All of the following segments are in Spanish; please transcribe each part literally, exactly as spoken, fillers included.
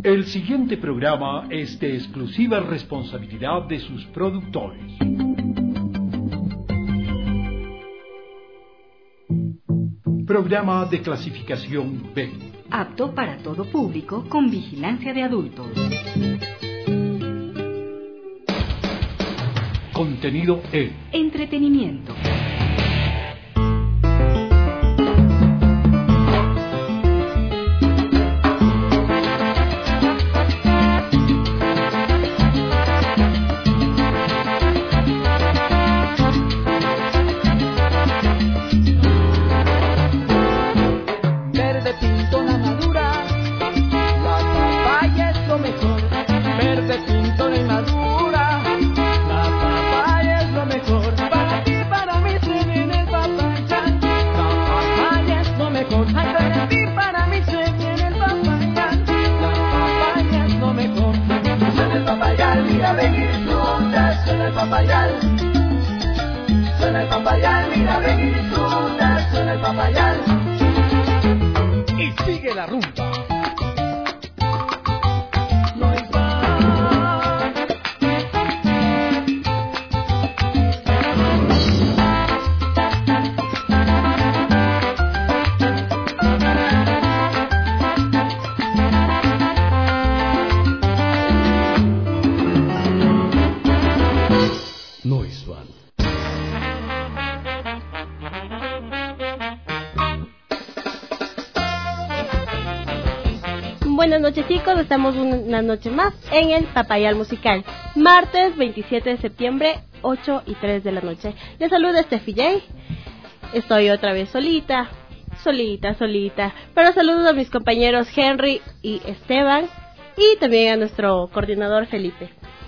El siguiente programa es de exclusiva responsabilidad de sus productores. Programa de clasificación B. Apto para todo público con vigilancia de adultos. Contenido E. Entretenimiento. Buenas noches, chicos, estamos una noche más en el Papayal Musical, martes veintisiete de septiembre, ocho y tres de la noche. Les saluda Steffi J. Estoy otra vez solita, solita, solita, pero saludos a mis compañeros Henry y Esteban y también a nuestro coordinador Felipe.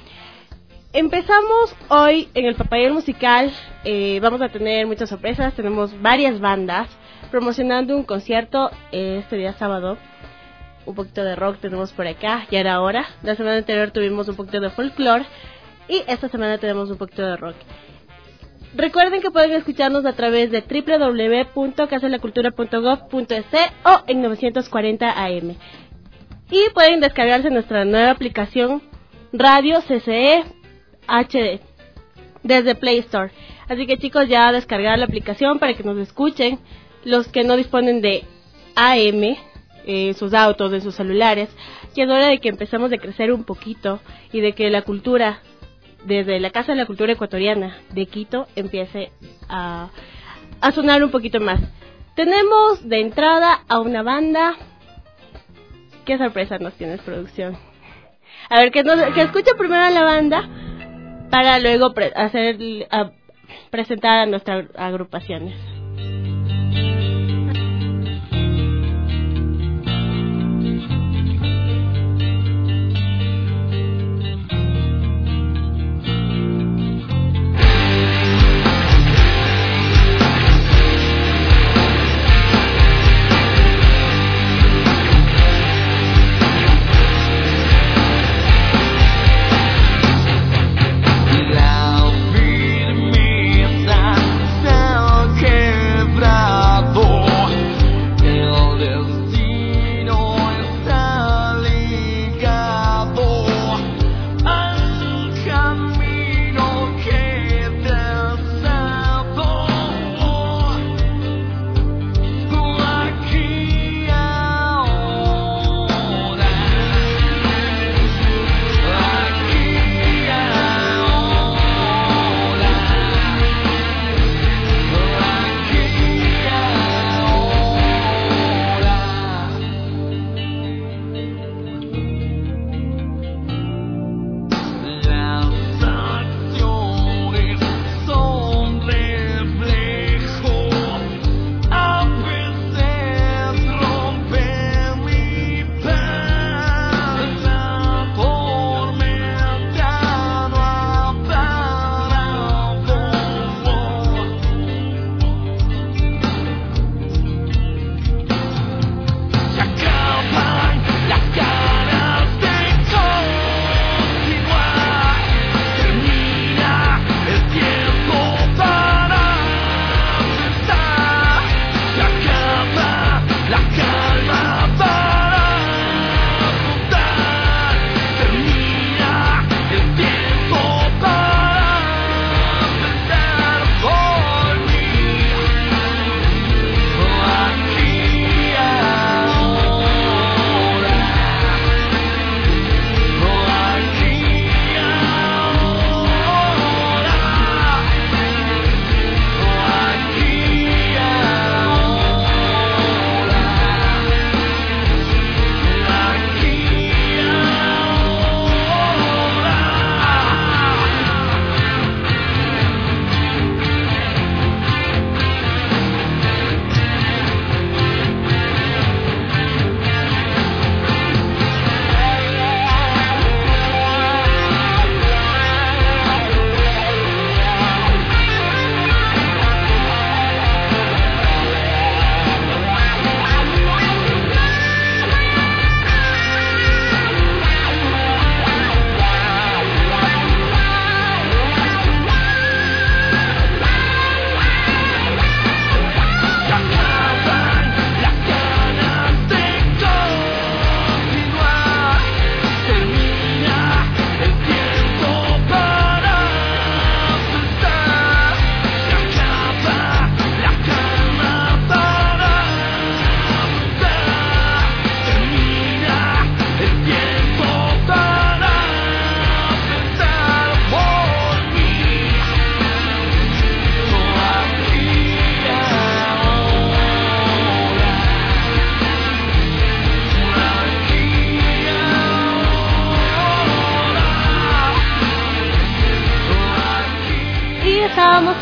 Empezamos hoy en el Papayal Musical, eh, vamos a tener muchas sorpresas, tenemos varias bandas promocionando un concierto eh, este día sábado. Un poquito de rock tenemos por acá, ya era hora. La semana anterior tuvimos un poquito de folclore y esta semana tenemos un poquito de rock. Recuerden que pueden escucharnos a través de doble u doble u doble u punto casa de la cultura punto gov punto es o en novecientos cuarenta A M. Y pueden descargarse nuestra nueva aplicación Radio C C E H D desde Play Store. Así que, chicos, ya descargar la aplicación para que nos escuchen. Los que no disponen de A M, Eh, sus autos, de sus celulares, que es hora de que empecemos a crecer un poquito y de que la cultura, desde la Casa de la Cultura Ecuatoriana de Quito, empiece a, a sonar un poquito más. Tenemos de entrada a una banda. ¿Qué sorpresa nos tienes, producción? A ver, que, nos, que escuche primero a la banda para luego pre- hacer a, presentar a nuestras agrupaciones. La firmeza, que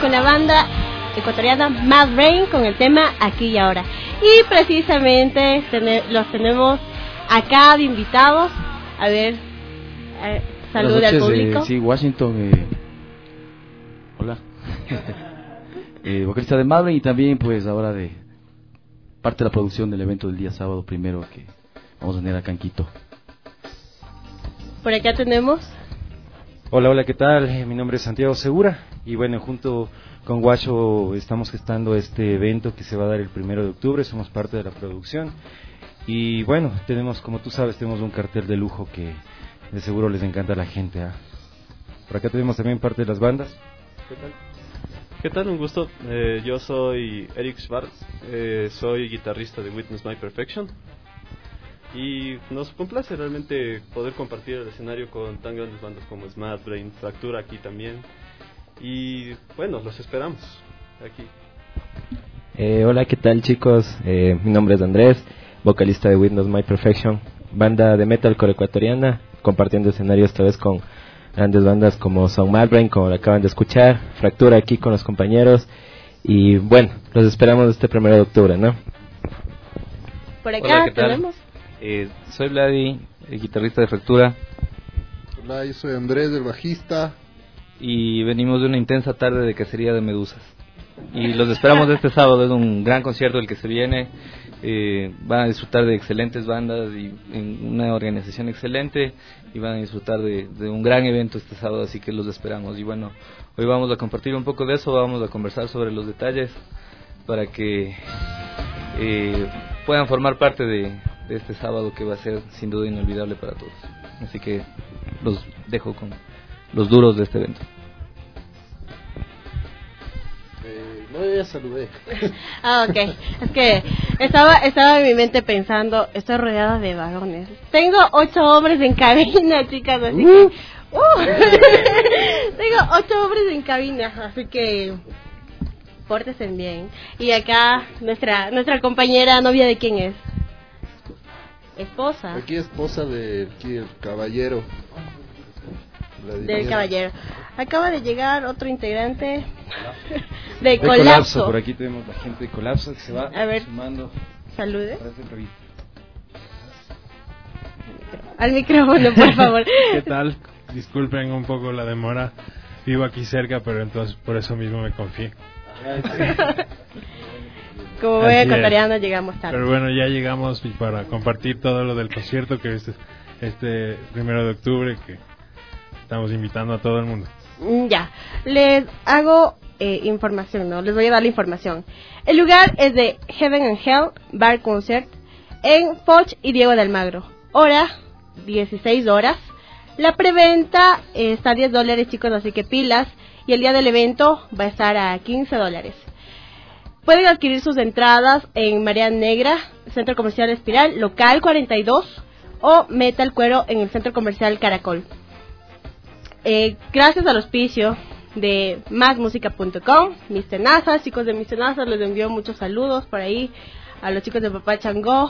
con la banda ecuatoriana Mad Brain con el tema Aquí y Ahora. Y precisamente ten- los tenemos acá de invitados. A ver, eh, salude al público. Eh, sí, Washington. Eh, hola. eh, vocalista de Mad Brain y también pues ahora de parte de la producción del evento del día sábado primero que vamos a tener acá en Quito. Por acá tenemos. Hola, hola, ¿qué tal? Eh, Mi nombre es Santiago Segura y bueno, junto con Guacho estamos gestando este evento que se va a dar el primero de octubre, somos parte de la producción y bueno, tenemos, como tú sabes, tenemos un cartel de lujo que de seguro les encanta a la gente. ¿eh? Por acá tenemos también parte de las bandas. ¿Qué tal? ¿Qué tal? Un gusto. Eh, yo soy Eric Schwartz, eh, soy guitarrista de Witness My Perfection. Y nos complace realmente poder compartir el escenario con tan grandes bandas como Mad Brain, Fractura aquí también. Y bueno, los esperamos aquí. Eh, hola, ¿qué tal chicos? Eh, mi nombre es Andrés, vocalista de Witness My Perfection, banda de metalcore ecuatoriana, compartiendo escenario esta vez con grandes bandas como son Mad Brain, como lo acaban de escuchar, Fractura aquí con los compañeros. Y bueno, los esperamos este primero de octubre, ¿no? Por acá Hola, ¿qué tal? tenemos. Eh, soy Vladi, el guitarrista de Fractura. Hola, yo soy Andrés, el bajista. Y venimos de una intensa tarde de cacería de medusas. Y los esperamos este sábado, es un gran concierto el que se viene. Eh, van a disfrutar de excelentes bandas y en una organización excelente. Y van a disfrutar de, de un gran evento este sábado, así que los esperamos. Y bueno, hoy vamos a compartir un poco de eso, vamos a conversar sobre los detalles para que eh, puedan formar parte de... de este sábado que va a ser sin duda inolvidable para todos. Así que los dejo con los duros de este evento. Eh, no, yo ya saludé. Ah, ok. Es que estaba, estaba en mi mente pensando, estoy rodeada de varones. Tengo ocho hombres en cabina, chicas, así que... Uh, tengo ocho hombres en cabina, así que... pórtense bien. Y acá, nuestra nuestra compañera, novia de quién es. Esposa. Aquí esposa de aquí el caballero. Del caballero. Acaba de llegar otro integrante de, De Colapso. Colapso. Por aquí tenemos la gente de Colapso que se va A ver, sumando salude para esta entrevista. al micrófono, por favor. ¿Qué tal? Disculpen un poco la demora. Vivo aquí cerca, pero entonces por eso mismo me confié. Como buen Así ecuatoriano es. llegamos tarde. Pero bueno, ya llegamos para compartir todo lo del concierto que es este primero de octubre, que estamos invitando a todo el mundo. Mm, Ya, les hago eh, información, ¿no? Les voy a dar la información. El lugar es de Heaven and Hell Bar Concert en Foch y Diego de Almagro. Hora, dieciséis horas. La preventa eh, está a diez dólares, chicos, así que pilas. Y el día del evento va a estar a quince dólares. Pueden adquirir sus entradas en Marea Negra, Centro Comercial Espiral, Local cuarenta y dos, o Metal Cuero en el Centro Comercial Caracol. Eh, gracias al auspicio de más música punto com, Mis Tenazas, chicos de Mis Tenazas, les envío muchos saludos por ahí a los chicos de Papá Changó.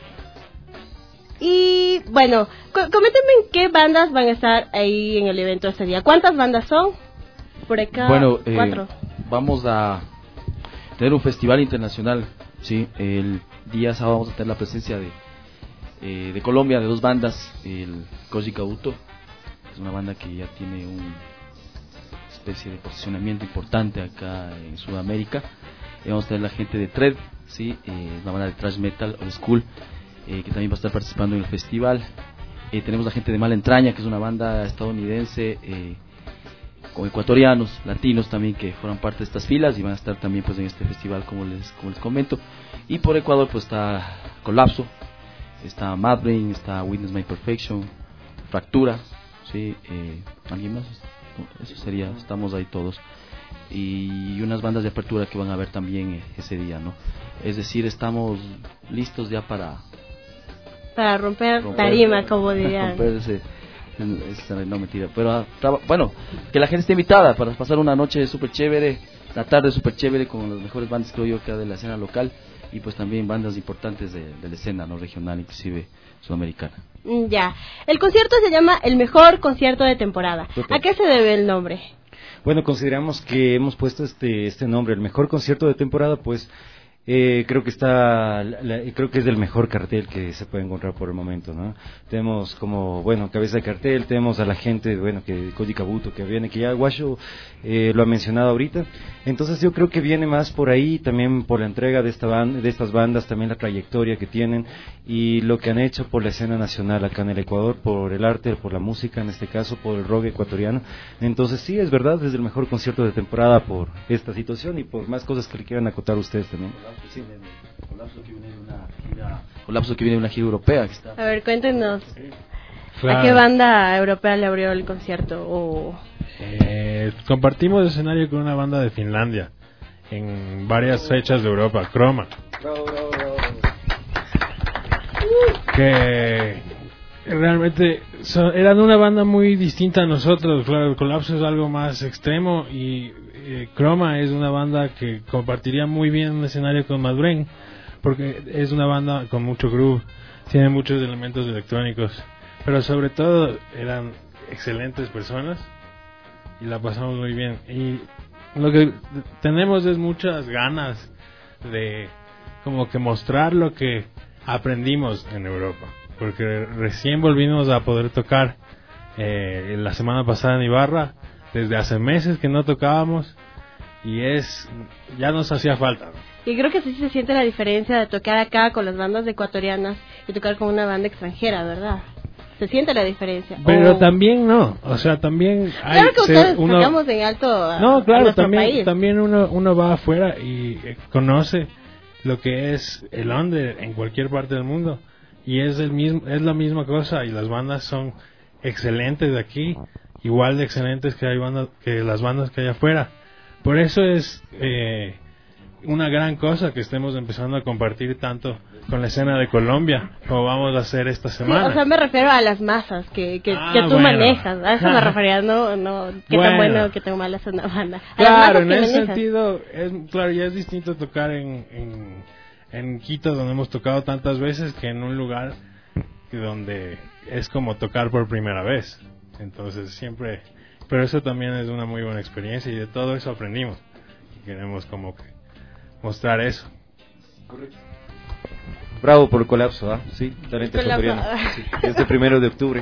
Y bueno, co- coméntenme en qué bandas van a estar ahí en el evento ese día. ¿Cuántas bandas son? Por acá, Bueno, eh, cuatro. vamos a tener un festival internacional, sí. El día sábado vamos a tener la presencia de eh, de Colombia, de dos bandas, el Koji Kauto, es una banda que ya tiene una especie de posicionamiento importante acá en Sudamérica. Y vamos a tener la gente de Tread, sí, eh, una banda de thrash metal old school, eh, que también va a estar participando en el festival. Eh, tenemos la gente de Mala Entraña, que es una banda estadounidense, eh, con ecuatorianos, latinos también, que forman parte de estas filas y van a estar también pues en este festival, como les como les comento. Y por Ecuador pues está Colapso, está Mad Brain, está Witness My Perfection, Fractura, sí, eh, ¿alguien más? No, eso sería, estamos ahí todos. Y unas bandas de apertura que van a ver también eh, ese día, ¿no? Es decir, estamos listos ya para Para romper, romper- tarima, como dirían. romper ese- ese- no, mentira, pero ah, traba- bueno, que la gente esté invitada para pasar una noche súper chévere, la tarde súper chévere con las mejores bandas, creo yo, acá de la escena local, y pues también bandas importantes de, de la escena, ¿no? Regional, inclusive sudamericana. Mm, Ya, el concierto se llama el mejor concierto de temporada. Ok. ¿A qué se debe el nombre? bueno, consideramos que hemos puesto este este nombre, el mejor concierto de temporada, pues Eh, creo que está, la, creo que es el mejor cartel que se puede encontrar por el momento, ¿no? Tenemos como, bueno, cabeza de cartel, tenemos a la gente, bueno, que Koji Kabuto, que viene, que ya Guacho eh, lo ha mencionado ahorita. Entonces yo creo que viene más por ahí, también por la entrega de esta banda, de estas bandas, también la trayectoria que tienen y lo que han hecho por la escena nacional acá en el Ecuador, por el arte, por la música, en este caso, por el rock ecuatoriano. Entonces sí, es verdad, es el mejor concierto de temporada por esta situación y por más cosas que le quieran acotar ustedes también. Sí, colapso que viene de una gira, colapso que viene de una gira europea. Que está... A ver, cuéntenos, Claro. ¿a qué banda europea le abrió el concierto? O... Eh, compartimos escenario con una banda de Finlandia en varias fechas de Europa, Chroma. Que realmente son, eran una banda muy distinta a nosotros. Claro, el Colapso es algo más extremo y eh, Chroma es una banda que compartiría muy bien un escenario con Mad Brain, porque es una banda con mucho groove, tiene muchos elementos electrónicos, pero sobre todo eran excelentes personas y la pasamos muy bien. Y lo que tenemos es muchas ganas de como que mostrar lo que aprendimos en Europa, porque recién volvimos a poder tocar eh, la semana pasada en Ibarra, desde hace meses que no tocábamos y es ya nos hacía falta. Y creo que sí se siente la diferencia de tocar acá con las bandas ecuatorianas y tocar con una banda extranjera, ¿verdad? Se siente la diferencia. Pero o... también no, o sea, también hay claro que se, ustedes uno... tocamos en alto a, no, claro, a nuestro también país. también uno uno va afuera y eh, conoce lo que es el under en cualquier parte del mundo y es el mismo es la misma cosa y las bandas son excelentes de aquí, igual de excelentes que hay bandas que las bandas que hay afuera. Por eso es eh, una gran cosa que estemos empezando a compartir tanto con la escena de Colombia como vamos a hacer esta semana. Sí, o sea, me refiero a las masas que, que, ah, que tú bueno. manejas. A eso me refería, no, no qué bueno. tan bueno, qué tan mala es una banda. A Claro, en ese ese manejas. sentido, es, claro, ya es distinto tocar en, en, en Quito, donde hemos tocado tantas veces, que en un lugar que donde es como tocar por primera vez. Entonces siempre, pero eso también es una muy buena experiencia y de todo eso aprendimos. Y queremos como que mostrar eso. Correcto. Bravo por el Colapso, ¿ah? Sí, talento Colapso. ecuatoriano. Sí, este primero de octubre.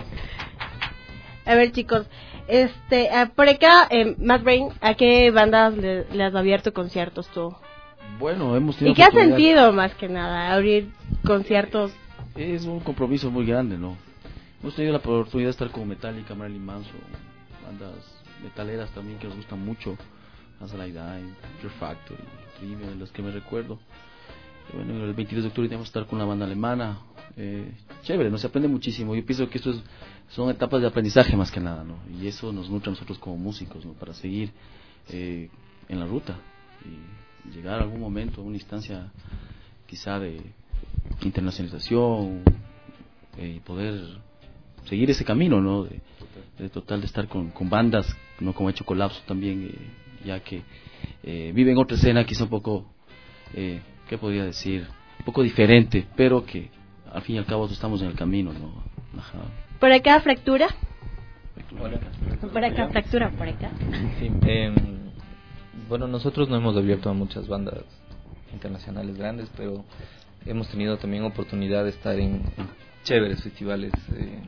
A ver, chicos, este, uh, por acá, eh, Mad Brain, ¿a qué bandas le, le has abierto conciertos tú? Bueno, hemos tenido ¿Y qué has oportunidad... sentido más que nada abrir conciertos? Es un compromiso muy grande, ¿no? Hemos tenido la oportunidad de estar con Metallica, Marilyn Manson, bandas metaleras también que nos gustan mucho, Azalea Dime, Fear Factory, Trivium, de los que me recuerdo. Y bueno, el veintidós de octubre tenemos que estar con una banda alemana, eh, chévere, nos aprende muchísimo. Yo pienso que esto es, son etapas de aprendizaje más que nada, ¿no? Y eso nos nutre a nosotros como músicos, ¿no? Para seguir eh, en la ruta y llegar a algún momento a una instancia quizá de internacionalización eh, y poder seguir ese camino, ¿no? De, de total de estar con, con bandas, no como ha hecho Colapso también, eh, ya que eh, viven otra escena quizá un poco, eh, ¿qué podría decir? Un poco diferente, pero que al fin y al cabo estamos en el camino, ¿no? Ajá. ¿Por acá fractura? Hola. Por acá fractura, por acá. Sí, eh, bueno, nosotros no hemos abierto a muchas bandas internacionales grandes, pero hemos tenido también oportunidad de estar en, en chéveres festivales eh,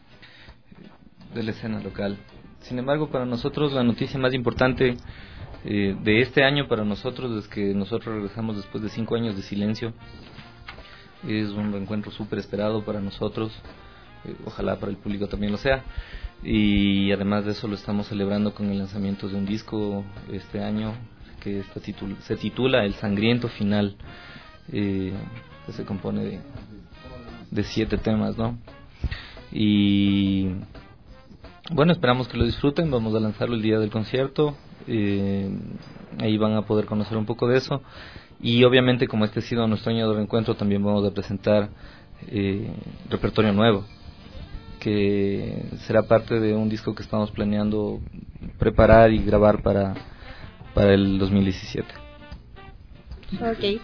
de la escena local. Sin embargo, para nosotros la noticia más importante eh, de este año para nosotros es que nosotros regresamos después de cinco años de silencio. Es un reencuentro súper esperado para nosotros, eh, ojalá para el público también lo sea, y además de eso lo estamos celebrando con el lanzamiento de un disco este año que está titul- se titula El Sangriento Final, eh, que se compone de, de siete temas, ¿no? Y bueno, esperamos que lo disfruten. Vamos a lanzarlo el día del concierto, eh, ahí van a poder conocer un poco de eso. Y obviamente, como este ha sido nuestro año de reencuentro, también vamos a presentar eh, repertorio nuevo, que será parte de un disco que estamos planeando preparar y grabar para, para el dos mil diecisiete. Ok.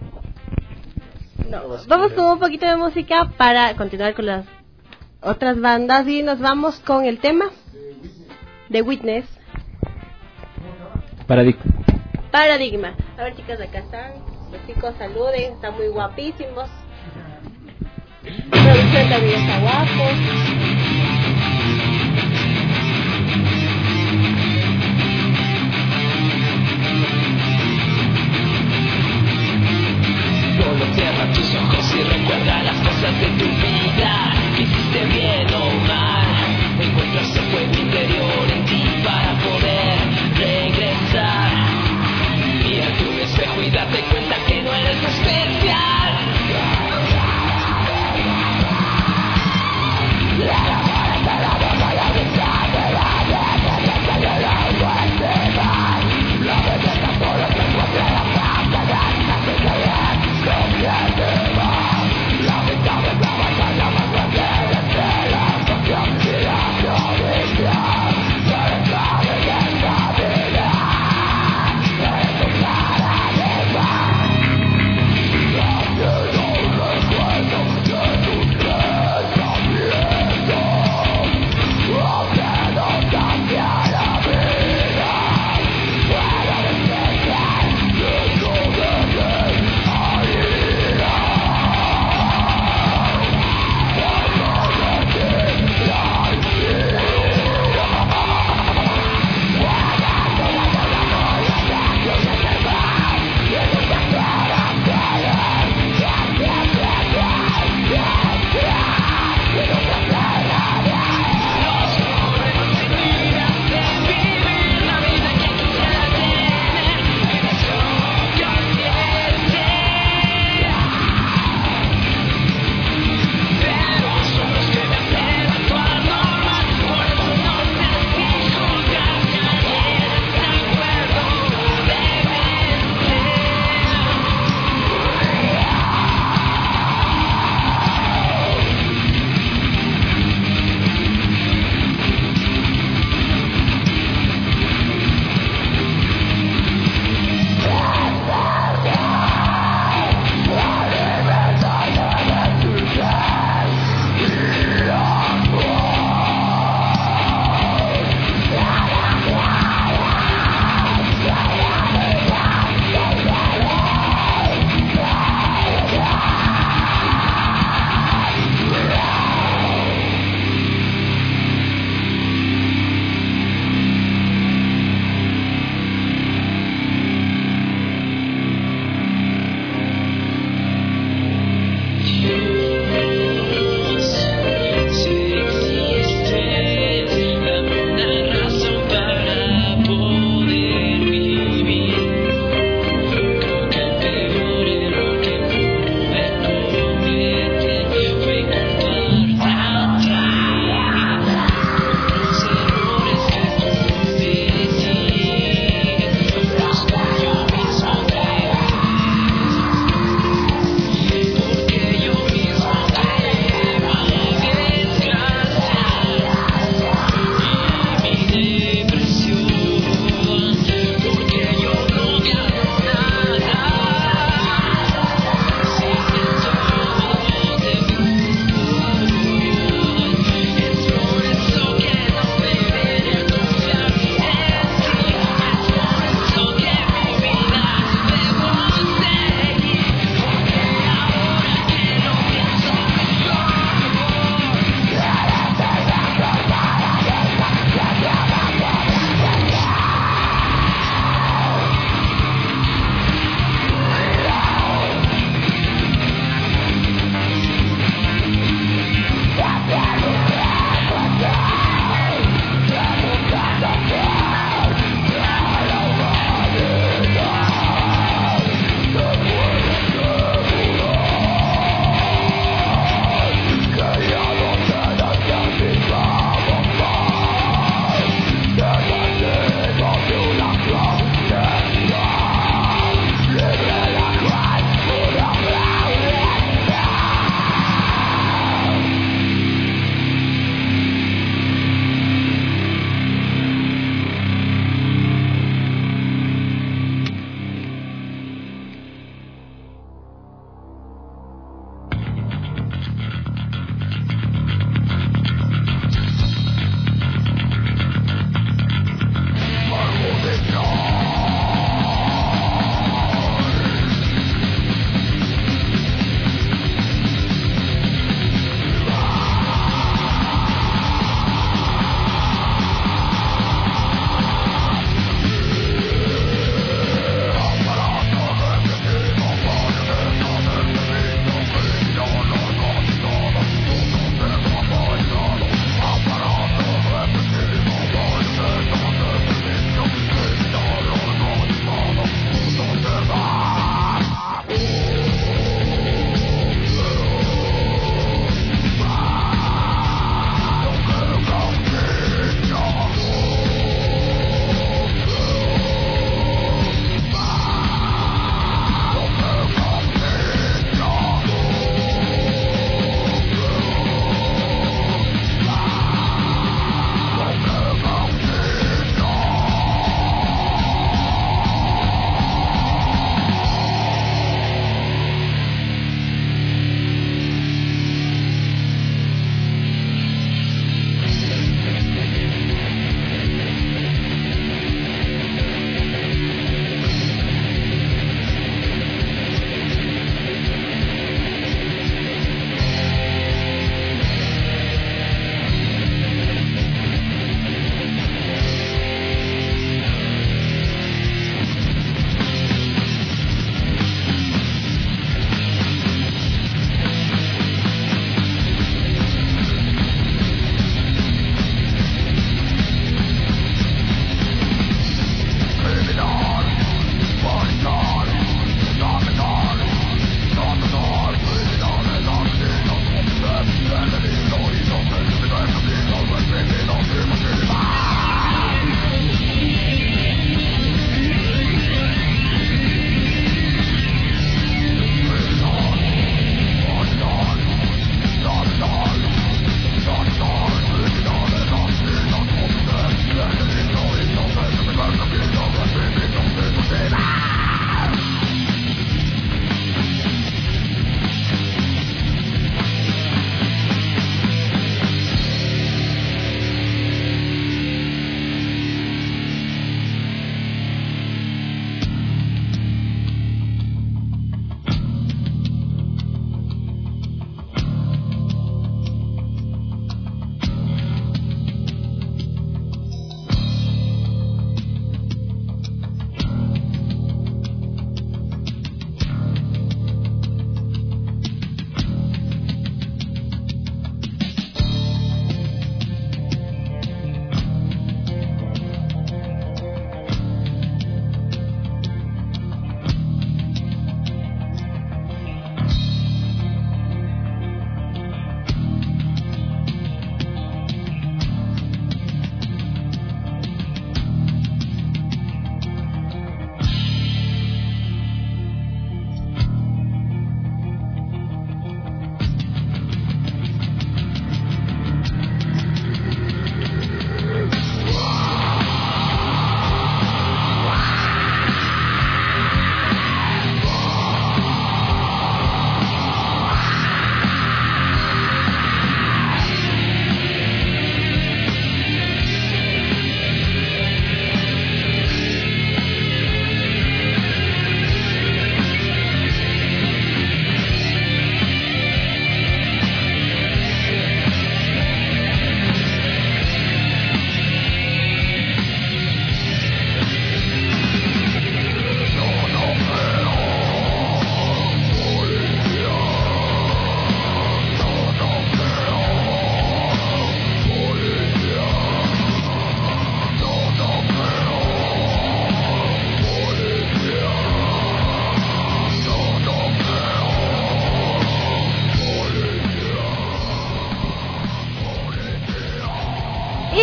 No, vamos con un poquito de música para continuar con las otras bandas y nos vamos con el tema de Witness. Paradigma. Paradigma. A ver, chicas, acá están. Los chicos saluden, están muy guapísimos. Producción también está guapo. Solo cierra tus ojos y recuerda las cosas de tu vida. Que hiciste bien o mal. Encuentra ese fuego interior en ti para poder regresar. Mira tu espejo y date cuenta que no eres especial. La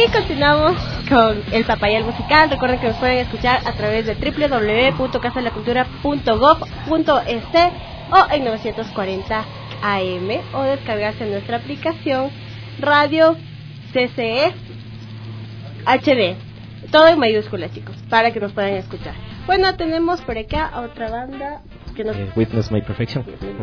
Y continuamos con el Papayal Musical. Recuerden que nos pueden escuchar a través de doble u doble u doble u punto casa de la cultura punto gov punto es o en novecientos cuarenta A M o descargarse nuestra aplicación Radio C C E H D. Todo en mayúsculas, chicos, para que nos puedan escuchar. Bueno, tenemos por acá a otra banda que nos... Eh, Witness My Perfection.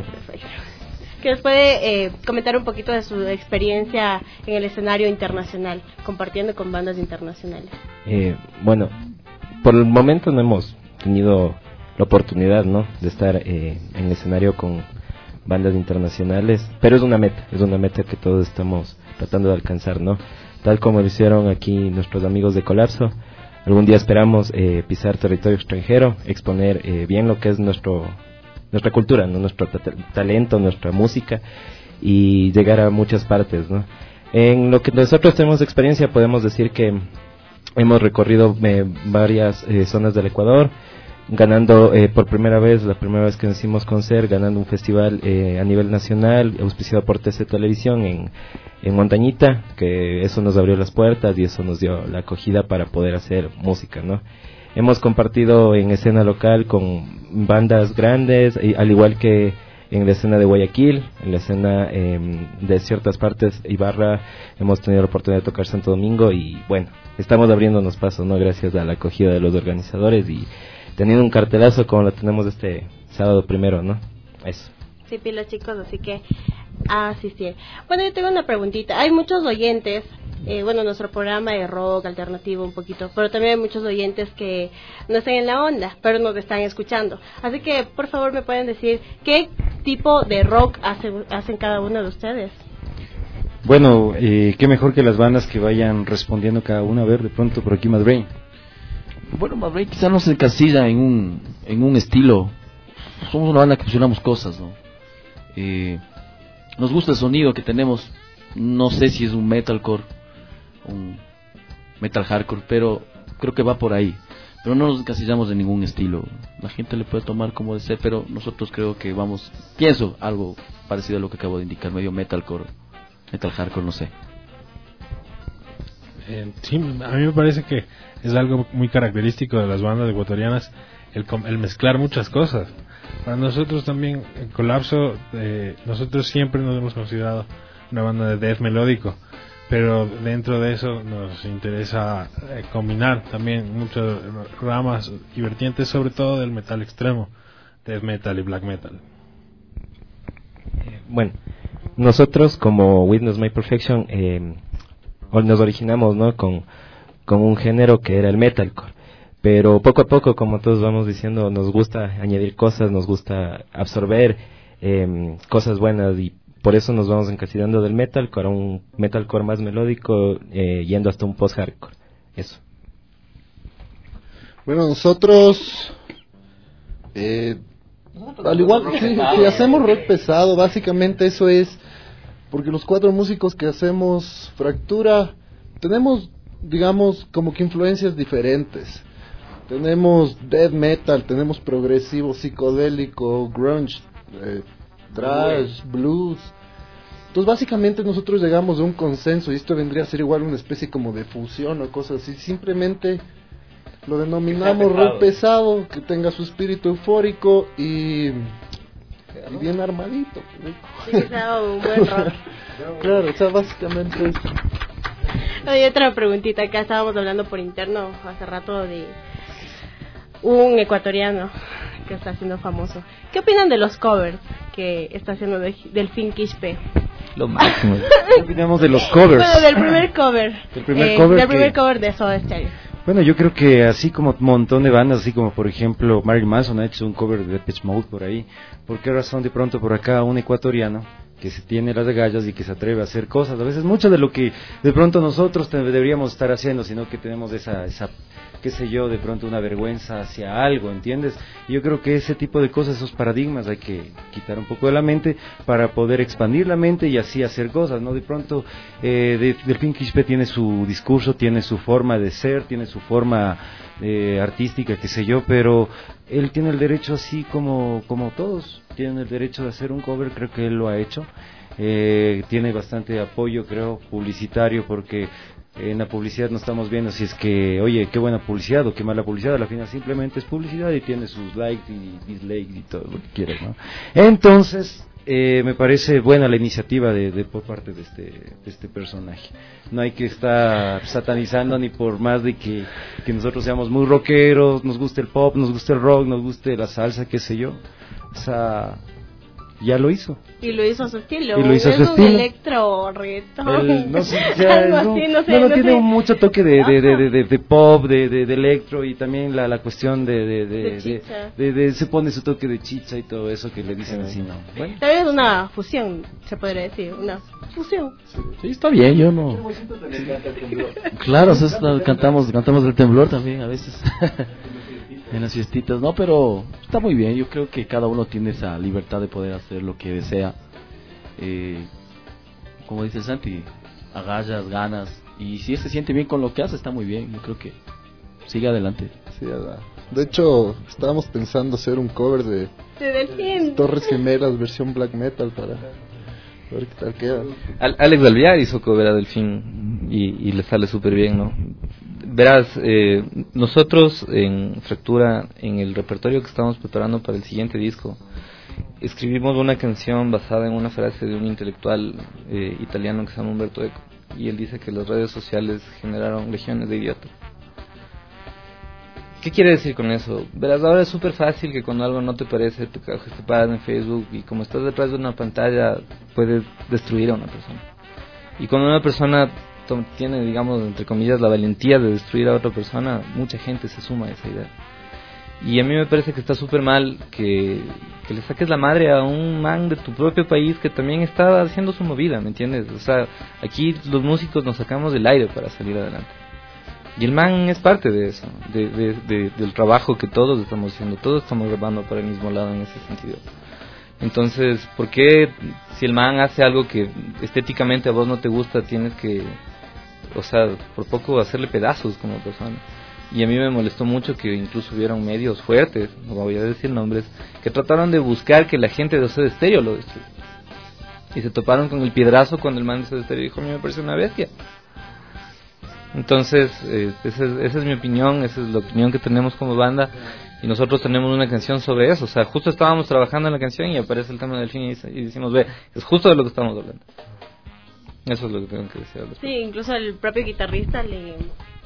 Que nos puede eh, comentar un poquito de su experiencia en el escenario internacional, compartiendo con bandas internacionales. Eh, bueno, por el momento no hemos tenido la oportunidad, ¿no?, de estar eh, en el escenario con bandas internacionales, pero es una meta, es una meta que todos estamos tratando de alcanzar, ¿no? Tal como lo hicieron aquí nuestros amigos de Colapso, algún día esperamos eh, pisar territorio extranjero, exponer eh, bien lo que es nuestro nuestra cultura, ¿no?, nuestro ta- talento, nuestra música, y llegar a muchas partes, ¿no? En lo que nosotros tenemos experiencia, podemos decir que hemos recorrido eh, varias eh, zonas del Ecuador, ganando eh, por primera vez, la primera vez que nos hicimos conocer, ganando un festival eh, a nivel nacional, auspiciado por T C Televisión en, en Montañita, que eso nos abrió las puertas y eso nos dio la acogida para poder hacer música, ¿no? Hemos compartido en escena local con bandas grandes, y, al igual que en la escena de Guayaquil, en la escena eh, de ciertas partes, Ibarra, hemos tenido la oportunidad de tocar Santo Domingo y bueno, estamos abriéndonos pasos, ¿no?, gracias a la acogida de los organizadores y teniendo un cartelazo como lo tenemos este sábado primero, ¿no? Eso. Sí, pila, chicos, así que asistir. Bueno, yo tengo una preguntita. Hay muchos oyentes, eh, bueno, nuestro programa de rock alternativo un poquito, pero también hay muchos oyentes que no están en la onda, pero nos están escuchando. Así que, por favor, me pueden decir qué tipo de rock hace, hacen cada uno de ustedes. Bueno, eh, qué mejor que las bandas que vayan respondiendo cada una. A ver, de pronto por aquí Madbrain. Bueno, Madbrain quizá no se encasilla en un, en un estilo. Somos una banda que fusionamos cosas, ¿no? Eh, nos gusta el sonido que tenemos. No sé si es un metalcore, un metal hardcore, pero creo que va por ahí. Pero no nos encasillamos en ningún estilo. La gente le puede tomar como desee, pero nosotros creo que vamos, pienso algo parecido a lo que acabo de indicar, medio metalcore, metal hardcore, no sé. Eh, sí, a mí me parece que es algo muy característico de las bandas ecuatorianas el, el mezclar muchas cosas. Para nosotros también, en Colapso, eh, nosotros siempre nos hemos considerado una banda de death melódico, pero dentro de eso nos interesa eh, combinar también muchas ramas y vertientes, sobre todo del metal extremo, death metal y black metal. Eh, bueno, nosotros como Witness My Perfection eh, nos originamos, ¿no?, con, con un género que era el metalcore. Pero poco a poco, como todos vamos diciendo, nos gusta añadir cosas, nos gusta absorber eh, cosas buenas y por eso nos vamos encasillando del metalcore a un metalcore más melódico, eh, yendo hasta un post-hardcore. Eso. Bueno, nosotros, eh, al igual que si, si hacemos rock pesado, básicamente eso es porque los cuatro músicos que hacemos Fractura tenemos, digamos, como que influencias diferentes. Tenemos death metal, tenemos progresivo, psicodélico, grunge, eh, thrash, blues. Entonces básicamente nosotros llegamos a un consenso y esto vendría a ser igual una especie como de fusión o cosas así. Simplemente lo denominamos rock pesado, que tenga su espíritu eufórico y, y bien armadito. Sí, que sea un buen rock. Claro, o sea, básicamente es... Hay otra preguntita, acá estábamos hablando por interno hace rato de un ecuatoriano que está haciendo famoso. ¿Qué opinan de los covers que está haciendo de, Delfín Quispe? Lo máximo. ¿Qué opinamos de los covers? Bueno, del primer cover. Del primer eh, cover del primer que... cover de Soda Stereo. Bueno, yo creo que así como un montón de bandas, así como por ejemplo Marilyn Manson ha hecho un cover de Depeche Mode por ahí. ¿Por qué razón de pronto por acá un ecuatoriano que se tiene las agallas y que se atreve a hacer cosas? A veces mucho de lo que de pronto nosotros te, deberíamos estar haciendo, sino que tenemos esa, esa, qué sé yo, de pronto una vergüenza hacia algo, ¿entiendes? Y yo creo que ese tipo de cosas, esos paradigmas hay que quitar un poco de la mente para poder expandir la mente y así hacer cosas, ¿no? De pronto eh, de, Delfín Quispe tiene su discurso, tiene su forma de ser, tiene su forma eh, artística, qué sé yo, pero él tiene el derecho, así como, como todos tienen el derecho de hacer un cover. Creo que él lo ha hecho. Eh, tiene bastante apoyo, creo, publicitario, porque En la publicidad no estamos viendo si es que, oye, qué buena publicidad o qué mala publicidad. A la final simplemente es publicidad y tiene sus likes y dislikes y todo lo que quieras, ¿no? Entonces, eh, me parece buena la iniciativa de, de por parte de este, de este personaje. No hay que estar satanizando ni por más de que, que nosotros seamos muy rockeros, nos guste el pop, nos guste el rock, nos guste la salsa, qué sé yo. O sea, ya lo hizo. Y lo hizo a su estilo. Y lo hizo a su es estilo. Un electro reggaetón. El, no sé, ya, Algo no, así, no sé. no, no no tiene sé. un mucho toque de, de, de, de, de, de pop, de, de, de electro y también la, la cuestión de de, de, De de, chicha. de, de- se pone su toque de chicha y todo eso que le dicen así, ¿no? Bueno. Tal vez una fusión, se podría decir. Una fusión. Sí, está bien, yo no. Claro, o sea, está- cantamos, cantamos el temblor también a veces. En las fiestitas, no, pero está muy bien. Yo creo que cada uno tiene esa libertad de poder hacer lo que desea. Eh, como dice Santi, agallas, ganas. Y si él se siente bien con lo que hace, está muy bien. Yo creo que sigue adelante. Sí, verdad. De hecho, estábamos pensando hacer un cover de De Delfín. Torres Gemelas versión black metal para ver qué tal queda. Al- Alex Alvear hizo cover a Delfín y, y le sale súper bien, ¿no? Verás, eh, nosotros en Fractura, en el repertorio que estamos preparando para el siguiente disco, escribimos una canción basada en una frase de un intelectual eh, italiano que se llama Umberto Eco, y él dice que las redes sociales generaron legiones de idiotas. ¿Qué quiere decir con eso? Verás, ahora es súper fácil que cuando algo no te parece, te, coges, te paras en Facebook y como estás detrás de una pantalla, puedes destruir a una persona. Y cuando una persona to- tiene, digamos, entre comillas, la valentía de destruir a otra persona, mucha gente se suma a esa idea. Y a mí me parece que está súper mal que, que le saques la madre a un man de tu propio país que también está haciendo su movida, ¿me entiendes? O sea, aquí los músicos nos sacamos del aire para salir adelante. Y el man es parte de eso, de, de, de, del trabajo que todos estamos haciendo, todos estamos remando para el mismo lado en ese sentido. Entonces, ¿por qué si el man hace algo que estéticamente a vos no te gusta, tienes que, o sea, por poco hacerle pedazos como persona? Y a mí me molestó mucho que incluso hubieron medios fuertes, no voy a decir nombres, que trataron de buscar que la gente de Soda Stereo lo destruyera. Y se toparon con el piedrazo cuando el man de Soda Stereo dijo, a mí me parece una bestia. Entonces, eh, esa, es, esa es mi opinión, esa es la opinión que tenemos como banda, y nosotros tenemos una canción sobre eso. O sea, justo estábamos trabajando en la canción y aparece el tema del fin y, dice- y decimos, ve, es justo de lo que estamos hablando. Eso es lo que tengo que decir al respecto. Sí, incluso el propio guitarrista le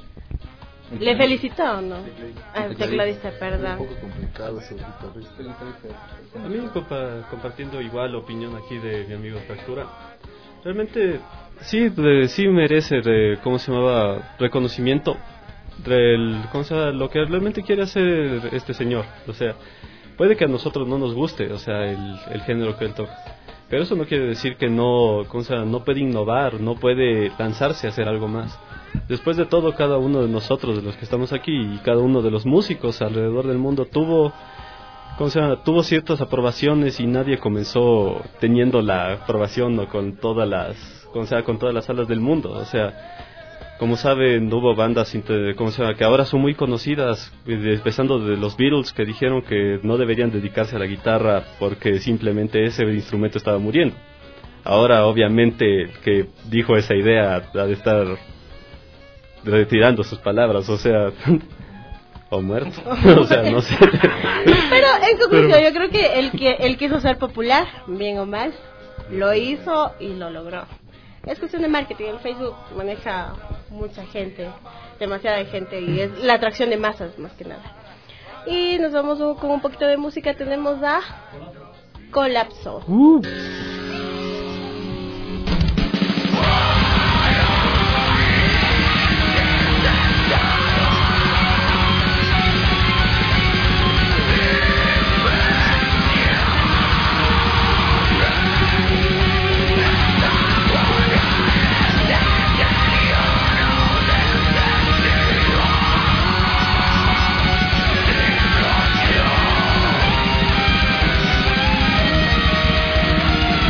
le felicitó, ¿no? Al tecladista, perdón. Un poco complicado ese guitarrista. A mí, compa- compartiendo igual la opinión aquí de mi amigo Fractura, realmente sí, de- sí merece, de, ¿cómo se llamaba? Reconocimiento del, ¿cómo se llama? Lo que realmente quiere hacer este señor. O sea, puede que a nosotros no nos guste, o sea, el, el género que él toca, pero eso no quiere decir que no, ¿cómo se llama? No puede innovar, no puede lanzarse a hacer algo más. Después de todo, cada uno de nosotros, de los que estamos aquí, y cada uno de los músicos alrededor del mundo tuvo, ¿cómo se llama? Tuvo ciertas aprobaciones y nadie comenzó teniendo la aprobación, ¿no? con todas las, ¿cómo se llama? Con todas las salas del mundo. O sea, como saben, hubo bandas inter- ¿cómo se llama? Que ahora son muy conocidas, eh, empezando de los Beatles, que dijeron que no deberían dedicarse a la guitarra porque simplemente ese instrumento estaba muriendo. Ahora, obviamente, el que dijo esa idea ha de estar retirando sus palabras, o sea, o muerto, o sea, no sé. Pero en conclusión, Pero- yo creo que él, que él quiso ser popular, bien o mal, lo hizo y lo logró. Es cuestión de marketing, el Facebook maneja mucha gente, demasiada gente, y es la atracción de masas más que nada. Y nos vamos un- con un poquito de música, tenemos a Colapso. Uh. Thank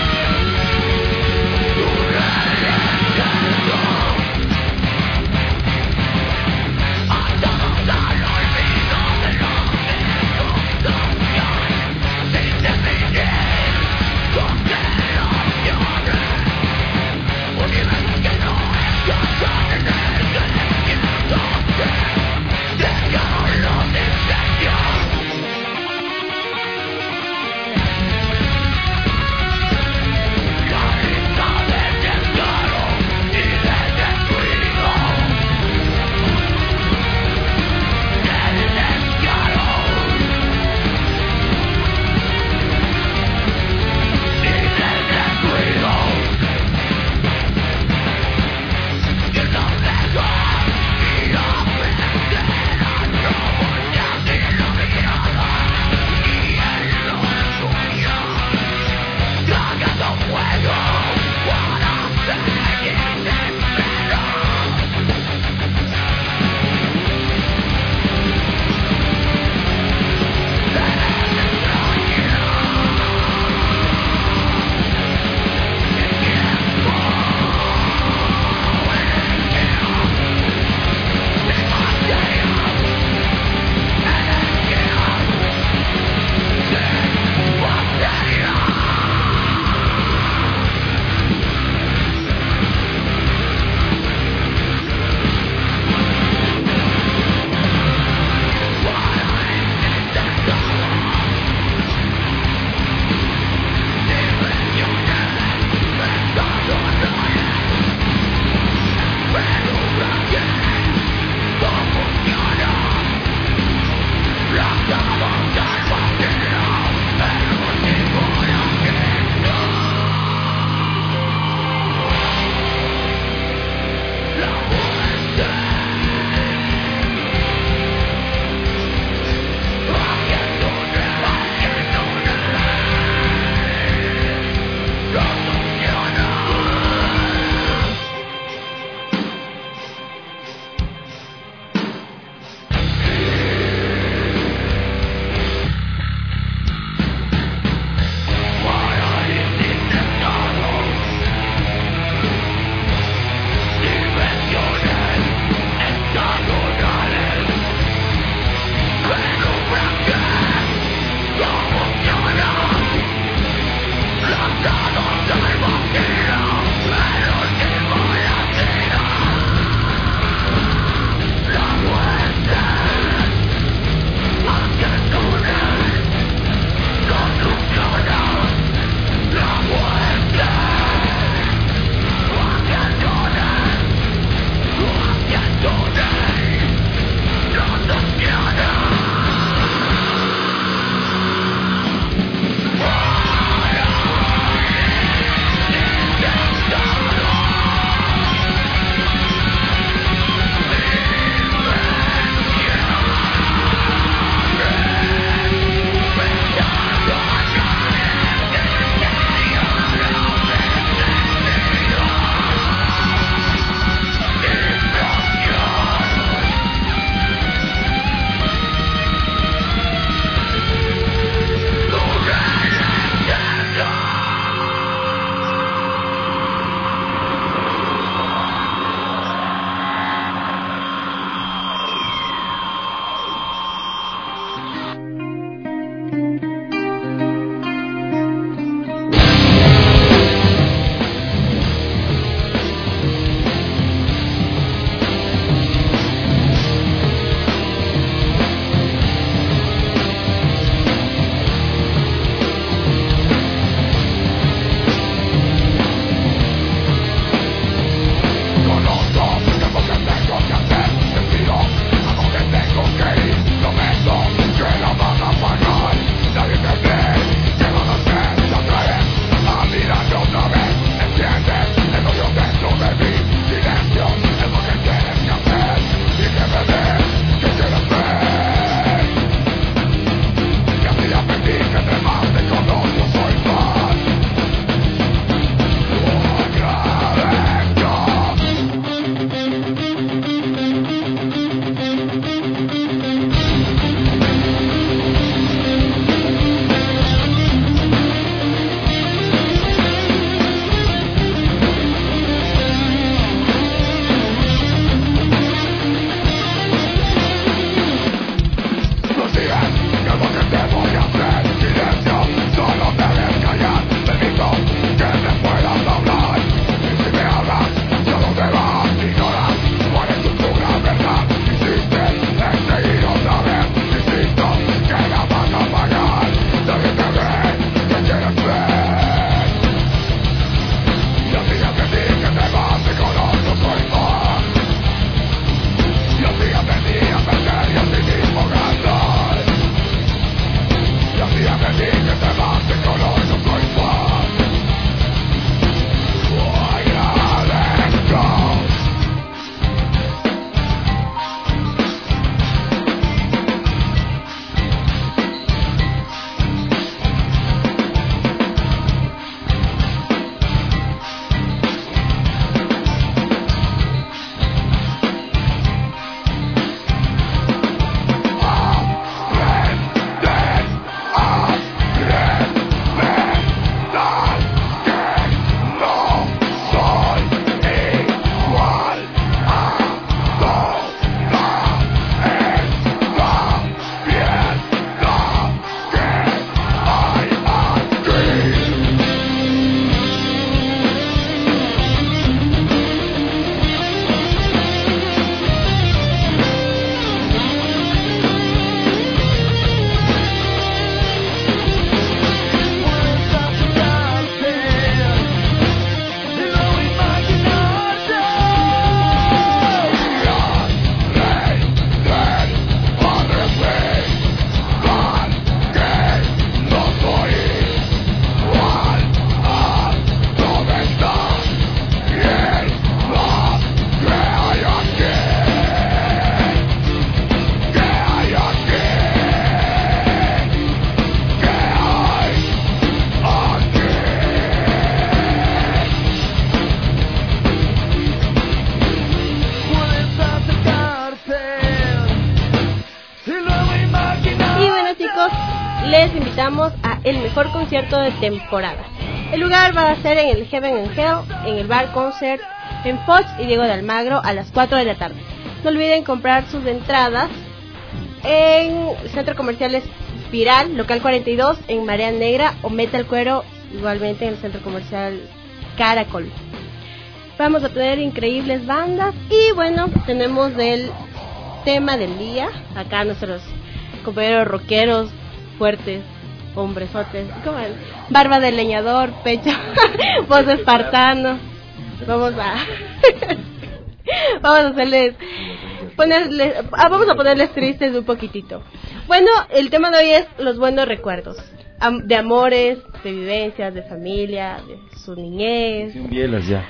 les invitamos a el mejor concierto de temporada. El lugar va a ser en el Heaven and Hell, en el Bar Concert, en Fox y Diego de Almagro a las cuatro de la tarde. No olviden comprar sus entradas en Centro Comercial Espiral, local cuarenta y dos, en Marea Negra, o Metal Cuero, igualmente en el Centro Comercial Caracol. Vamos a tener increíbles bandas y bueno, tenemos el tema del día. Acá nuestros compañeros rockeros fuertes, hombresotes, ¿cómo es? Barba de leñador, pecho, voz de espartano. Vamos a vamos a hacerles ponerles ah, vamos a ponerles tristes un poquitito. Bueno, el tema de hoy es los buenos recuerdos, Am- de amores, de vivencias, de familia, de su niñez. Un bielas ya.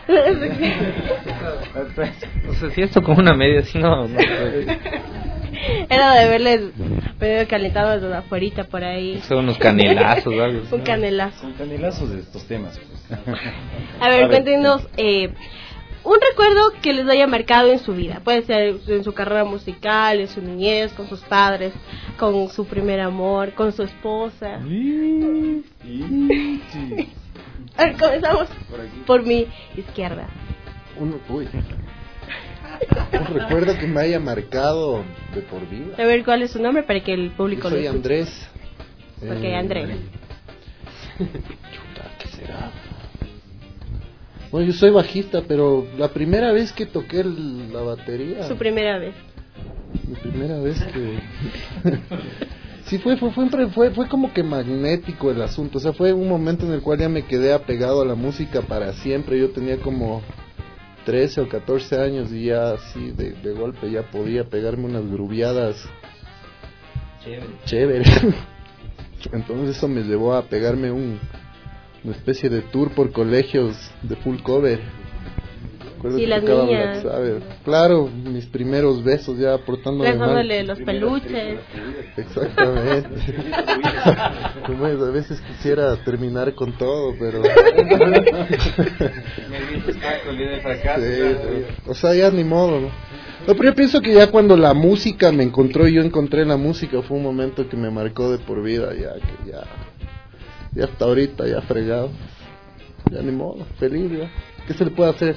No sé si esto con una media, si no, no era de verles medio calentados desde afuerita por ahí. son unos canelazos o algo. Un canelazo. Son canelazos de estos temas. A ver, cuéntenos eh, un recuerdo que les haya marcado en su vida. Puede ser en su carrera musical, en su niñez, con sus padres, con su primer amor, con su esposa. A ver, comenzamos por mi izquierda. Un, uy. Un recuerdo que me haya marcado de por vida. A ver, ¿cuál es su nombre para que el público Yo soy lo escuche? Andrés. Ok, Eh, Andrés. Chuta, ¿qué será? Bueno, yo soy bajista, pero la primera vez que toqué el- la batería. Su primera vez. Mi primera vez que. Sí, fue, fue, fue, fue, fue como que magnético el asunto. O sea, fue un momento en el cual ya me quedé apegado a la música para siempre. Yo tenía como trece o catorce años y ya así de, de golpe ya podía pegarme unas gruviadas chéveres. Entonces eso me llevó a pegarme un, una especie de tour por colegios de full cover. Recuerdo Y que las tocaba niñas. Black Sabbath. Claro, mis primeros besos ya portándome mal. Lanzándole los peluches. Exactamente. Como es, a veces quisiera terminar con todo, pero sí, o sea, ya ni modo, ¿no? No, pero yo pienso que ya cuando la música me encontró y yo encontré la música fue un momento que me marcó de por vida, ya que ya ya hasta ahorita ya fregado. Ya ni modo, feliz ya. ¿Qué se le puede hacer?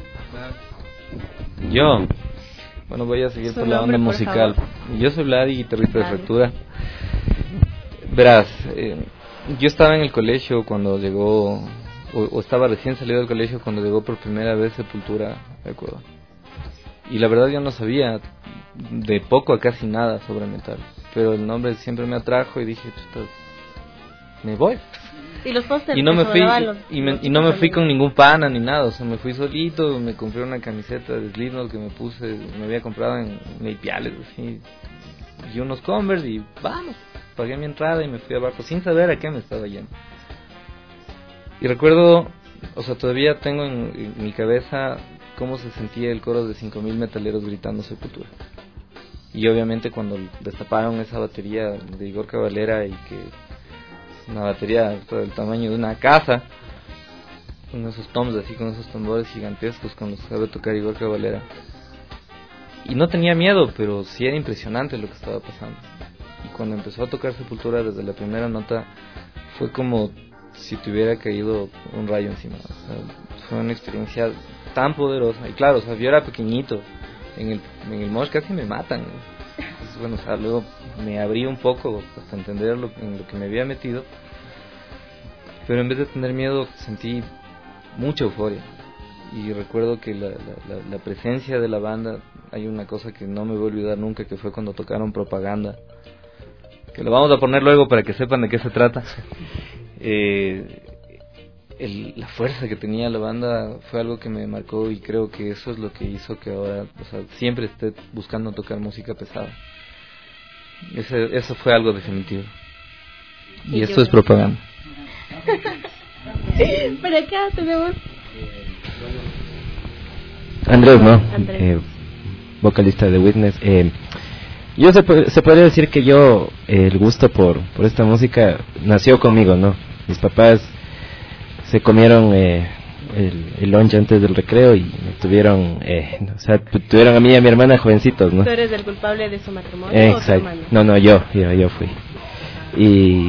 Yo, bueno, voy a seguir Su por la nombre, onda por musical. favor. Yo soy Vlad y guitarrista de Vlad. Fractura. Verás, eh, yo estaba en el colegio cuando llegó, o, o estaba recién salido del colegio cuando llegó por primera vez Sepultura a Ecuador. Y la verdad yo no sabía de poco a casi nada sobre metal, pero el nombre siempre me atrajo y dije, chuta, me voy. Y los pósters. Y no me que fui sobraban los- y, me, los y no me fui chicos con ningún pana ni nada, o sea, me fui solito, me compré una camiseta de Slipknot que me puse, me había comprado en Leipiales, así, y unos Converse y vamos, pagué mi entrada y me fui abajo sin saber a qué me estaba yendo. Y recuerdo, o sea, todavía tengo en, en mi cabeza cómo se sentía el coro de cinco mil metaleros gritando Sepultura. Y obviamente cuando destaparon esa batería de Igor Cavalera y que una batería del tamaño de una casa, con esos toms así, con esos tambores gigantescos con los que sabe tocar Igor Cavalera, y no tenía miedo, pero sí era impresionante lo que estaba pasando. Y cuando empezó a tocar Sepultura desde la primera nota fue como si te hubiera caído un rayo encima. O sea, fue una experiencia tan poderosa. Y claro, o sea, yo era pequeñito, en el, en el mosh casi me matan. Entonces, bueno, o sea, luego me abrí un poco hasta entender lo, en lo que me había metido, pero en vez de tener miedo sentí mucha euforia. Y recuerdo que la, la, la, la presencia de la banda, hay una cosa que no me voy a olvidar nunca, que fue cuando tocaron Propaganda, que lo vamos a poner luego para que sepan de qué se trata. eh, el, la fuerza que tenía la banda fue algo que me marcó, y creo que eso es lo que hizo que ahora, o sea, siempre esté buscando tocar música pesada. Ese, eso fue algo definitivo. Y, y esto es Propaganda. Por acá tenemos Andrés, ¿no? Andrés. Eh, vocalista de Witness. Eh, yo se, po- se podría decir que yo, eh, el gusto por, por esta música nació conmigo, ¿no? Mis papás se comieron eh, el, el lunch antes del recreo y me tuvieron, eh, o sea, tu- tuvieron a mí y a mi hermana jovencitos, ¿no? ¿Tú eres el culpable de su matrimonio o tu Exacto. hermano? No, no, yo, yo, yo fui. Y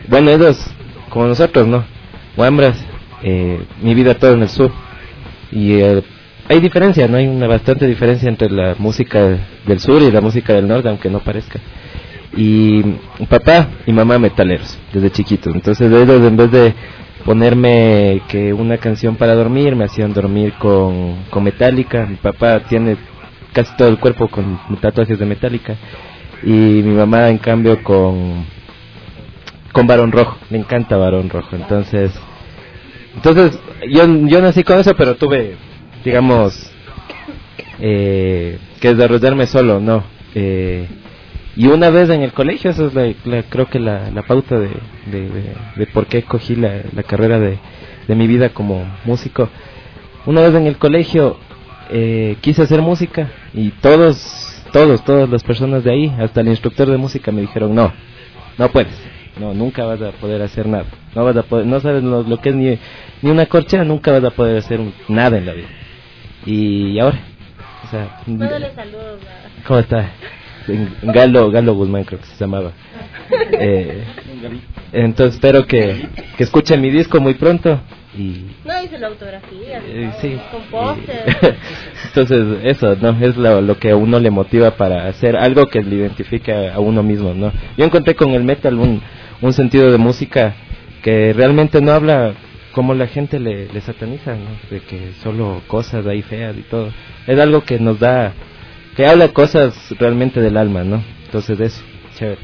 bueno, ellos, como nosotros, ¿no? Wambras, eh, mi vida toda en el sur. Y eh, hay diferencia, ¿no? Hay una bastante diferencia entre la música del sur y la música del norte, aunque no parezca. Y papá y mamá metaleros, desde chiquitos. Entonces ellos, en vez de ponerme que una canción para dormir, me hacían dormir con, con Metallica. Mi papá tiene casi todo el cuerpo con tatuajes de Metallica. Y mi mamá, en cambio, con con Barón Rojo, le encanta Barón Rojo. Entonces, entonces yo yo nací con eso, pero tuve, digamos, eh, que desarrollarme solo, ¿no? Eh, y una vez en el colegio, eso es la, la, creo que la, la pauta de, de, de, de por qué escogí la, la carrera de, de mi vida como músico. Una vez en el colegio eh, quise hacer música y todos, todos, todas las personas de ahí, hasta el instructor de música me dijeron, no, no puedes, no, nunca vas a poder hacer nada, no vas a poder, no sabes lo, lo que es ni, ni una corchea, nunca vas a poder hacer nada en la vida. Y ahora, o sea, Mándale saludos a... ¿cómo está? Galo, Galo Guzmán creo que se llamaba. Eh, entonces espero que, que escuchen mi disco muy pronto. Y no, hice la autografía, eh, ¿no? sí, con póster. Entonces eso, ¿no? Es lo, lo que a uno le motiva para hacer algo que le identifica a uno mismo, ¿no? Yo encontré con el metal un, un sentido de música que realmente no habla como la gente le, le sataniza, ¿no? De que solo cosas ahí feas y todo. Es algo que nos da, que habla cosas realmente del alma, ¿no? Entonces eso, chévere.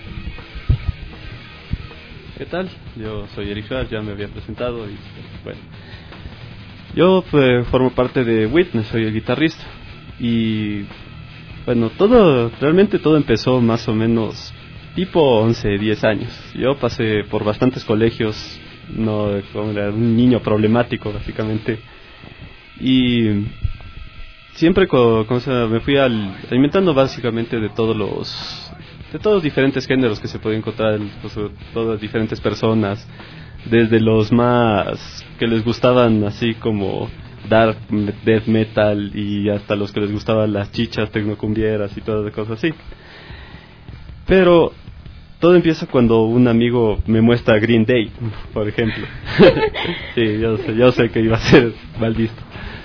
¿Qué tal? Yo soy Eric Schwartz, ya me había presentado y bueno. Yo pues, formo parte de Witness, soy el guitarrista. Y bueno, todo, realmente todo empezó más o menos tipo once, diez años. Yo pasé por bastantes colegios, no, como era un niño problemático básicamente. Y siempre con, con, me fui al, alimentando básicamente de todos los de todos los diferentes géneros que se pueden encontrar, pues, todas diferentes personas, desde los más que les gustaban así como dark death metal y hasta los que les gustaban las chichas tecnocumbieras y todas las cosas así. Pero todo empieza cuando un amigo me muestra Green Day, por ejemplo. Sí, yo sé, yo sé que iba a ser mal visto.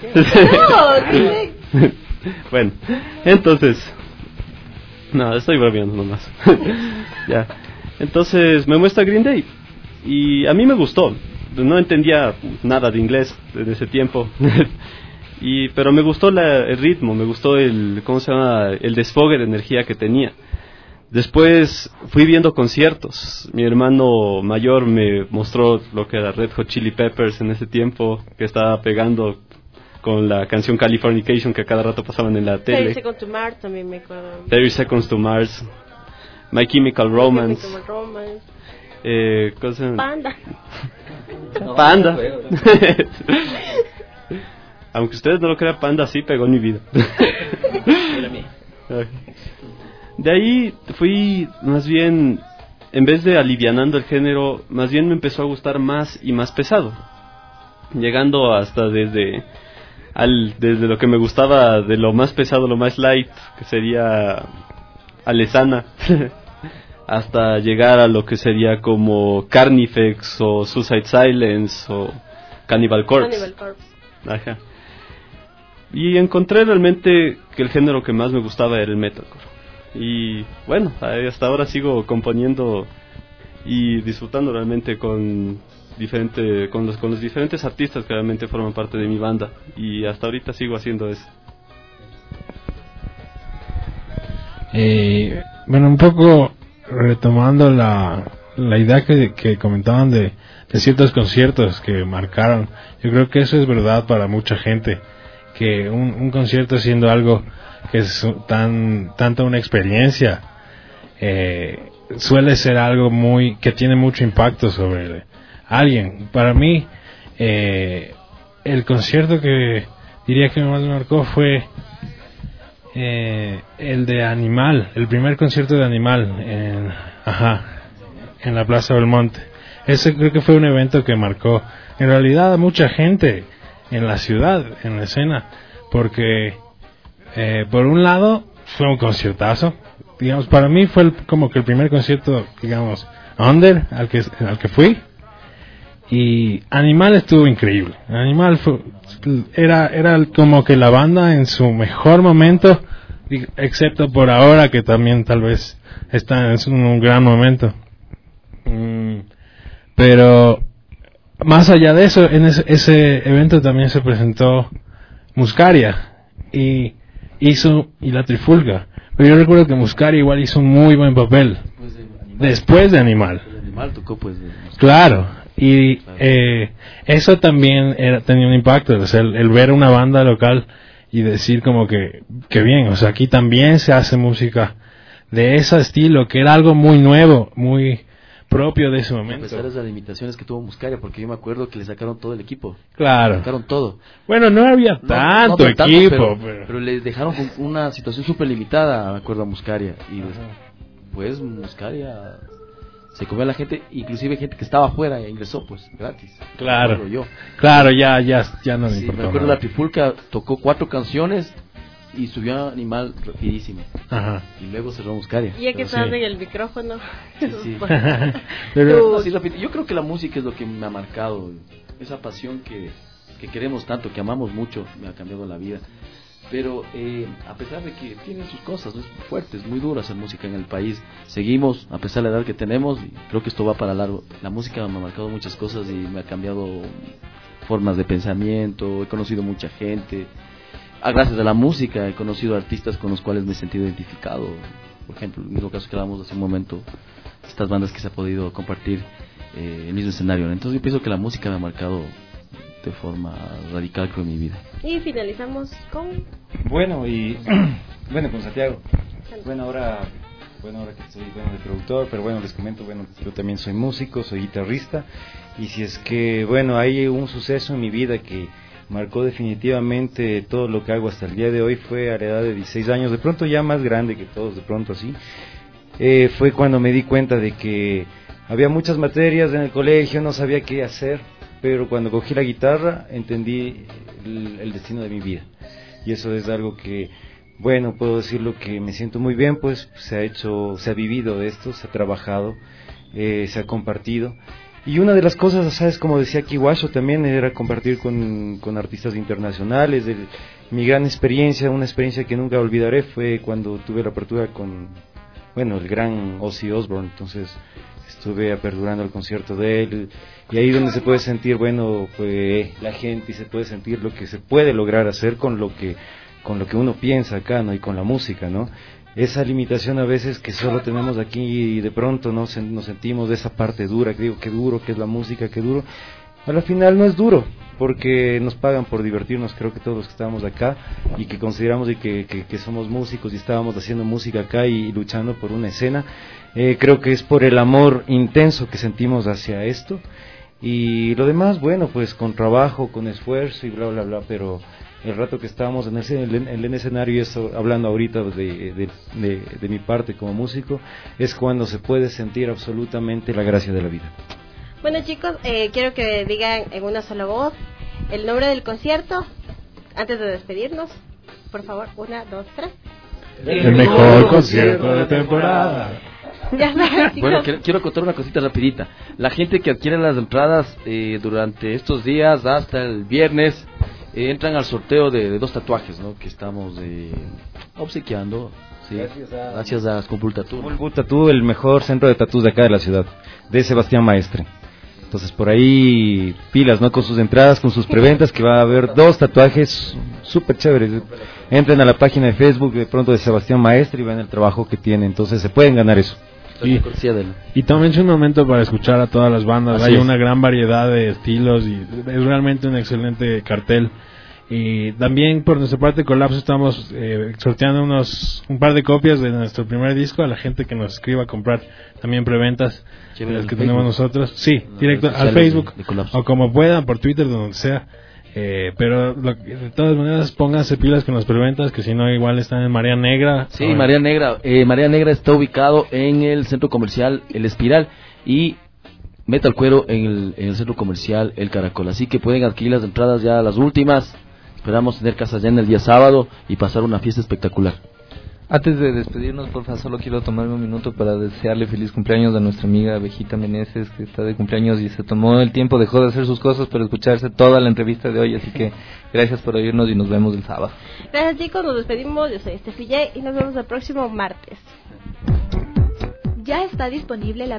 Bueno, entonces, no, estoy bromeando nomás. Ya, entonces me muestra Green Day y a mí me gustó. No entendía nada de inglés desde ese tiempo. Y pero me gustó la, el ritmo, me gustó el, ¿cómo se llama? El desfogue de energía que tenía. Después fui viendo conciertos. Mi hermano mayor me mostró lo que era Red Hot Chili Peppers en ese tiempo, que estaba pegando con la canción Californication que a cada rato pasaban en la tele. thirty Seconds to Mars también me acuerdo. thirty Seconds to Mars, My Chemical Romance, My Chemical Romance. Eh, cosa... Panda. Panda. Aunque ustedes no lo crean, Panda sí pegó en mi vida. De ahí fui más bien, en vez de alivianando el género, más bien me empezó a gustar más y más pesado, llegando hasta desde al desde lo que me gustaba de lo más pesado, lo más light, que sería Alesana, hasta llegar a lo que sería como Carnifex o Suicide Silence o Cannibal Corpse. Cannibal Corpse. Ajá. Y encontré realmente que el género que más me gustaba era el metalcore. Y bueno, hasta ahora sigo componiendo y disfrutando realmente con diferente con los con los diferentes artistas que realmente forman parte de mi banda, y hasta ahorita sigo haciendo eso. Eh, bueno, un poco retomando la, la idea que, que comentaban de, de ciertos conciertos que marcaron, yo creo que eso es verdad para mucha gente, que un, un concierto siendo algo que es tan tanto una experiencia, eh, suele ser algo muy que tiene mucho impacto sobre alguien. Para mí, eh, el concierto que diría que más me marcó fue eh, el de Animal, el primer concierto de Animal en, ajá, en la Plaza Belmonte. Ese creo que fue un evento que marcó en realidad a mucha gente en la ciudad, en la escena, porque eh, por un lado fue un conciertazo, digamos, para mí fue el, como que el primer concierto, digamos, Under, al que, al que fui. Y Animal estuvo increíble. Animal fue, era, era como que la banda en su mejor momento, excepto por ahora que también tal vez está en un gran momento. Mm, pero más allá de eso, en ese, ese evento también se presentó Muscaria y hizo y la Trifulca. Pero yo recuerdo que Muscaria igual hizo un muy buen papel después de Animal. El Animal tocó pues de claro, y claro. Eh, eso también era, tenía un impacto, o sea, el, el ver una banda local y decir como que, que bien, o sea, aquí también se hace música de ese estilo, que era algo muy nuevo, muy propio de ese momento. A pesar de las limitaciones que tuvo Muscaria, porque yo me acuerdo que le sacaron todo el equipo. Claro. Le sacaron todo. Bueno, no había tanto no, no tanto, equipo. Pero, pero... pero les dejaron con una situación súper limitada, me acuerdo, a Muscaria. Y después Muscaria se comió a la gente, inclusive gente que estaba afuera e ingresó pues gratis. Claro. Yo. Claro, ya, ya, ya no me sí, importa. Me acuerdo nada. La Trifulca tocó cuatro canciones y subió a Animal rapidísimo. Ajá. Y luego cerró Muscaria. Y ya que estás sí. en el micrófono. Sí, sí. Pero, sí, yo creo que la música es lo que me ha marcado. Esa pasión que, que queremos tanto, que amamos mucho, me ha cambiado la vida. Pero eh, a pesar de que tienen sus cosas, ¿no? Es fuertes, muy dura hacer música en el país. Seguimos, a pesar de la edad que tenemos, y creo que esto va para largo. La música me ha marcado muchas cosas y me ha cambiado formas de pensamiento. He conocido mucha gente. Gracias a la música he conocido artistas con los cuales me he sentido identificado. Por ejemplo, el mismo caso que hablábamos hace un momento, estas bandas que se ha podido compartir eh, el mismo escenario. Entonces yo pienso que la música me ha marcado de forma radical, creo, en mi vida. Y finalizamos con... Bueno, y... bueno, con Santiago. Bueno, ahora... Bueno, ahora que estoy bueno, de productor, pero bueno, les comento, bueno, yo también soy músico, soy guitarrista. Y si es que, bueno, hay un suceso en mi vida que marcó definitivamente todo lo que hago hasta el día de hoy, fue a la edad de dieciséis años, de pronto ya más grande que todos, de pronto así, eh, fue cuando me di cuenta de que había muchas materias en el colegio, no sabía qué hacer, pero cuando cogí la guitarra entendí el, el destino de mi vida, y eso es algo que, bueno, puedo decirlo que me siento muy bien, pues se ha hecho, se ha vivido de esto, se ha trabajado, eh, se ha compartido. Y una de las cosas, ¿sabes? Como decía aquí Guacho, también era compartir con, con artistas internacionales. El, mi gran experiencia, una experiencia que nunca olvidaré, fue cuando tuve la apertura con, bueno, el gran Ozzy Osbourne. Entonces estuve aperturando el concierto de él, y ahí donde se puede sentir, bueno, pues la gente, y se puede sentir lo que se puede lograr hacer con lo que, con lo que uno piensa acá, ¿no? Y con la música, ¿no? Esa limitación a veces que solo tenemos aquí y de pronto ¿no? nos sentimos de esa parte dura, que digo que duro, que es la música, que duro. A la final no es duro, porque nos pagan por divertirnos, creo que todos los que estamos acá y que consideramos y que, que, que somos músicos y estábamos haciendo música acá y, y luchando por una escena, eh, creo que es por el amor intenso que sentimos hacia esto, y lo demás, bueno, pues con trabajo, con esfuerzo y bla, bla, bla, pero... el rato que estábamos en, ese, en el escenario, y eso, hablando ahorita de, de, de, de mi parte como músico, es cuando se puede sentir absolutamente la gracia de la vida. Bueno chicos, eh, quiero que digan en una sola voz el nombre del concierto antes de despedirnos. Por favor, una, dos, tres. El, el mejor concierto de temporada. Ya saben, chicos. Bueno, quiero, quiero contar una cosita rapidita. La gente que adquiere las entradas eh, durante estos días hasta el viernes, Eh, entran al sorteo de, de dos tatuajes, ¿no? Que estamos eh, obsequiando, ¿sí? Gracias a, gracias a Skull Tattoo. Skull Tattoo, el mejor centro de tatuos de acá de la ciudad, de Sebastián Maestre. Entonces por ahí pilas, ¿no? Con sus entradas, con sus preventas, que va a haber dos tatuajes súper chéveres. Entren a la página de Facebook de pronto de Sebastián Maestre y vean el trabajo que tiene, entonces se pueden ganar eso. Y, y tómense un momento para escuchar a todas las bandas. Así Hay es. Una gran variedad de estilos y es realmente un excelente cartel. Y también por nuestra parte Colapso estamos eh, sorteando unos un par de copias de nuestro primer disco a la gente que nos escriba a comprar también preventas de las que tenemos nosotros. Sí, no, directo al Facebook de, de o como puedan por Twitter, donde sea. Eh, pero lo, de todas maneras pónganse pilas con las preventas, que si no igual están en Marea Negra. Sí, oh, Marea Negra. Eh, Marea Negra está ubicado en el centro comercial El Espiral y Metal Cuero en el, en el centro comercial El Caracol. Así que pueden adquirir las entradas ya las últimas. Esperamos tener casa llena el día sábado y pasar una fiesta espectacular. Antes de despedirnos, porfa, solo quiero tomarme un minuto para desearle feliz cumpleaños a nuestra amiga Abejita Meneses, que está de cumpleaños y se tomó el tiempo, dejó de hacer sus cosas para escucharse toda la entrevista de hoy, así que gracias por oírnos y nos vemos el sábado. Gracias, chicos, nos despedimos. Yo soy Estefi J y nos vemos el próximo martes. Ya está disponible la